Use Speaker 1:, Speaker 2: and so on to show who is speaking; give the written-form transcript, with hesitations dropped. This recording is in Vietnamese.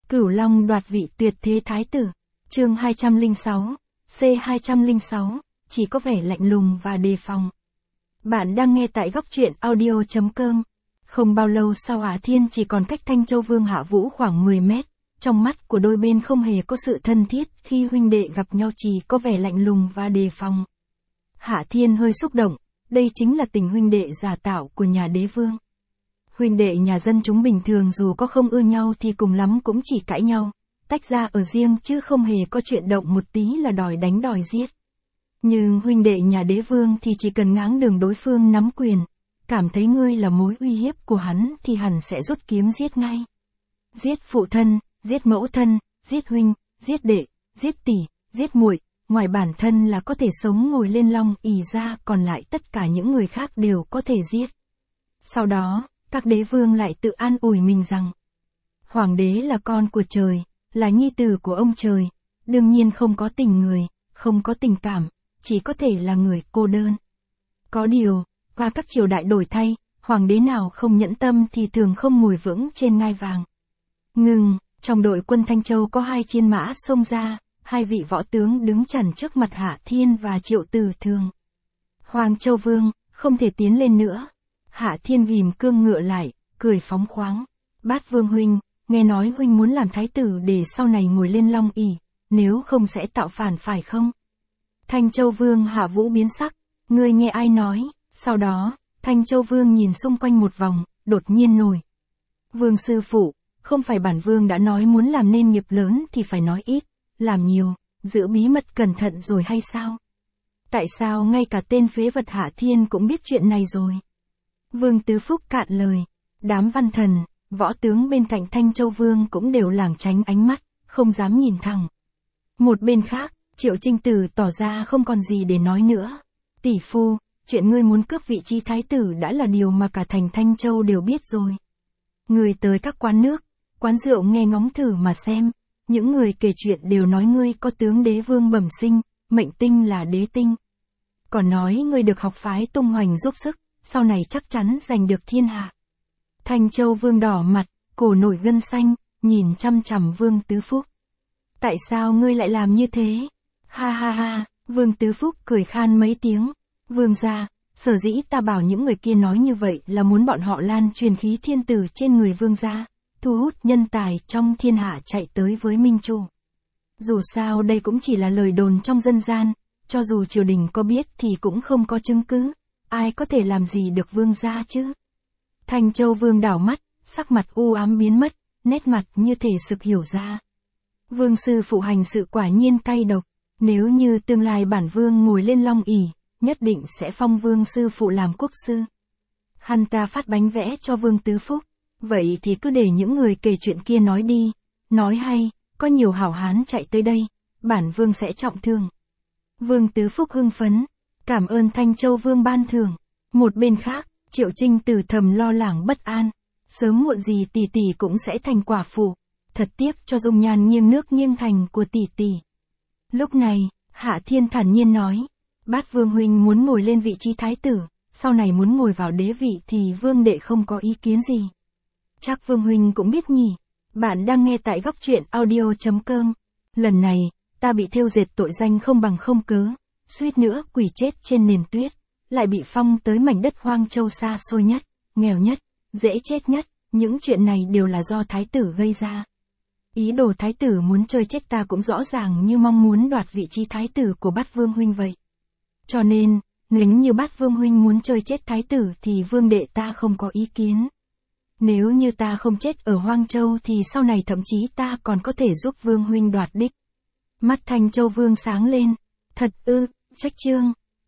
Speaker 1: Cửu Long đoạt vị tuyệt thế thái tử. Chương 206, C206, chỉ có vẻ lạnh lùng và đề phòng. Bạn đang nghe tại góc truyện audio.com. Không bao lâu sau Hạ Thiên chỉ còn cách Thanh Châu Vương Hạ Vũ khoảng 10 mét. Trong mắt của đôi bên không hề có sự thân thiết, khi huynh đệ gặp nhau chỉ có vẻ lạnh lùng và đề phòng. Hạ Thiên hơi xúc động, đây chính là tình huynh đệ giả tạo của nhà đế vương. Huynh đệ nhà dân chúng bình thường dù có không ưa nhau thì cùng lắm cũng chỉ cãi nhau, tách ra ở riêng chứ không hề có chuyện động một tí là đòi đánh đòi giết. Nhưng huynh đệ nhà đế vương thì chỉ cần ngáng đường đối phương nắm quyền, cảm thấy ngươi là mối uy hiếp của hắn thì hẳn sẽ rút kiếm giết ngay. Giết phụ thân, giết mẫu thân, giết huynh, giết đệ, giết tỷ, giết muội, ngoài bản thân là có thể sống ngồi lên long ỷ ra, còn lại tất cả những người khác đều có thể giết. Sau đó, các đế vương lại tự an ủi mình rằng, hoàng đế là con của trời, là nhi tử của ông trời, đương nhiên không có tình người, không có tình cảm, chỉ có thể là người cô đơn. Có điều, qua các triều đại đổi thay, hoàng đế nào không nhẫn tâm thì thường không ngồi vững trên ngai vàng. Trong đội quân Thanh Châu có 2 chiến mã xông ra, 2 vị võ tướng đứng chắn trước mặt Hạ Thiên và Triệu Tử Thường. Hoàng Châu Vương, không thể tiến lên nữa. Hạ Thiên ghim cương ngựa lại, cười phóng khoáng. Bát Vương huynh, nghe nói huynh muốn làm thái tử để sau này ngồi lên long ỷ, nếu không sẽ tạo phản phải không? Thanh Châu Vương Hạ Vũ biến sắc, ngươi nghe ai nói? Sau đó, Thanh Châu Vương nhìn xung quanh một vòng, đột nhiên nổi. Vương sư phụ, không phải bản vương đã nói muốn làm nên nghiệp lớn thì phải nói ít, làm nhiều, giữ bí mật cẩn thận rồi hay sao? Tại sao ngay cả tên phế vật Hạ Thiên cũng biết chuyện này rồi? Vương Tứ Phúc cạn lời, đám văn thần, võ tướng bên cạnh Thanh Châu Vương cũng đều lảng tránh ánh mắt, không dám nhìn thẳng. Một bên khác, Triệu Trinh Tử tỏ ra không còn gì để nói nữa. Tỷ phu, chuyện ngươi muốn cướp vị trí thái tử đã là điều mà cả thành Thanh Châu đều biết rồi. Ngươi tới các quán nước, quán rượu nghe ngóng thử mà xem, những người kể chuyện đều nói ngươi có tướng đế vương bẩm sinh, mệnh tinh là đế tinh. Còn nói ngươi được học phái tung hoành giúp sức, sau này chắc chắn giành được thiên hạ. Thanh Châu Vương đỏ mặt, cổ nổi gân xanh, nhìn chăm chằm Vương Tứ Phúc. Tại sao ngươi lại làm như thế? Ha ha ha, Vương Tứ Phúc cười khan mấy tiếng. Vương gia, sở dĩ ta bảo những người kia nói như vậy là muốn bọn họ lan truyền khí thiên tử trên người vương gia, thu hút nhân tài trong thiên hạ chạy tới với Minh Chủ. Dù sao đây cũng chỉ là lời đồn trong dân gian, cho dù triều đình có biết thì cũng không có chứng cứ, ai có thể làm gì được vương gia chứ? Thanh Châu Vương đảo mắt, sắc mặt u ám biến mất, nét mặt như thể sực hiểu ra. Vương sư phụ hành sự quả nhiên cay độc, nếu như tương lai bản vương ngồi lên long ỷ, nhất định sẽ phong vương sư phụ làm quốc sư. Hắn ta phát bánh vẽ cho Vương Tứ Phúc, vậy thì cứ để những người kể chuyện kia nói đi, nói hay, có nhiều hảo hán chạy tới đây, bản vương sẽ trọng thương. Vương Tứ Phúc hưng phấn, cảm ơn Thanh Châu Vương ban thưởng. Một bên khác, Triệu Trinh Tử thầm lo lắng bất an, sớm muộn gì tỷ tỷ cũng sẽ thành quả phụ, thật tiếc cho dung nhan nghiêng nước nghiêng thành của tỷ tỷ. Lúc này, Hạ Thiên thản nhiên nói, Bát Vương huynh muốn ngồi lên vị trí thái tử, sau này muốn ngồi vào đế vị thì vương đệ không có ý kiến gì. Chắc Vương huynh cũng biết nhỉ. Bạn đang nghe tại góc truyện audio.com. Lần này, ta bị thêu dệt tội danh không bằng không cớ, suýt nữa quỳ chết trên nền tuyết, lại bị phong tới mảnh đất hoang châu xa xôi nhất, nghèo nhất, dễ chết nhất, những chuyện này đều là do thái tử gây ra. Ý đồ thái tử muốn chơi chết ta cũng rõ ràng như mong muốn đoạt vị trí thái tử của Bát Vương huynh vậy. Cho nên, nếu như Bát Vương huynh muốn chơi chết thái tử thì vương đệ ta không có ý kiến. Nếu như ta không chết ở Hoang Châu thì sau này thậm chí ta còn có thể giúp Vương huynh đoạt đích. Mắt Thanh Châu Vương sáng lên. Thật ư, trách chương.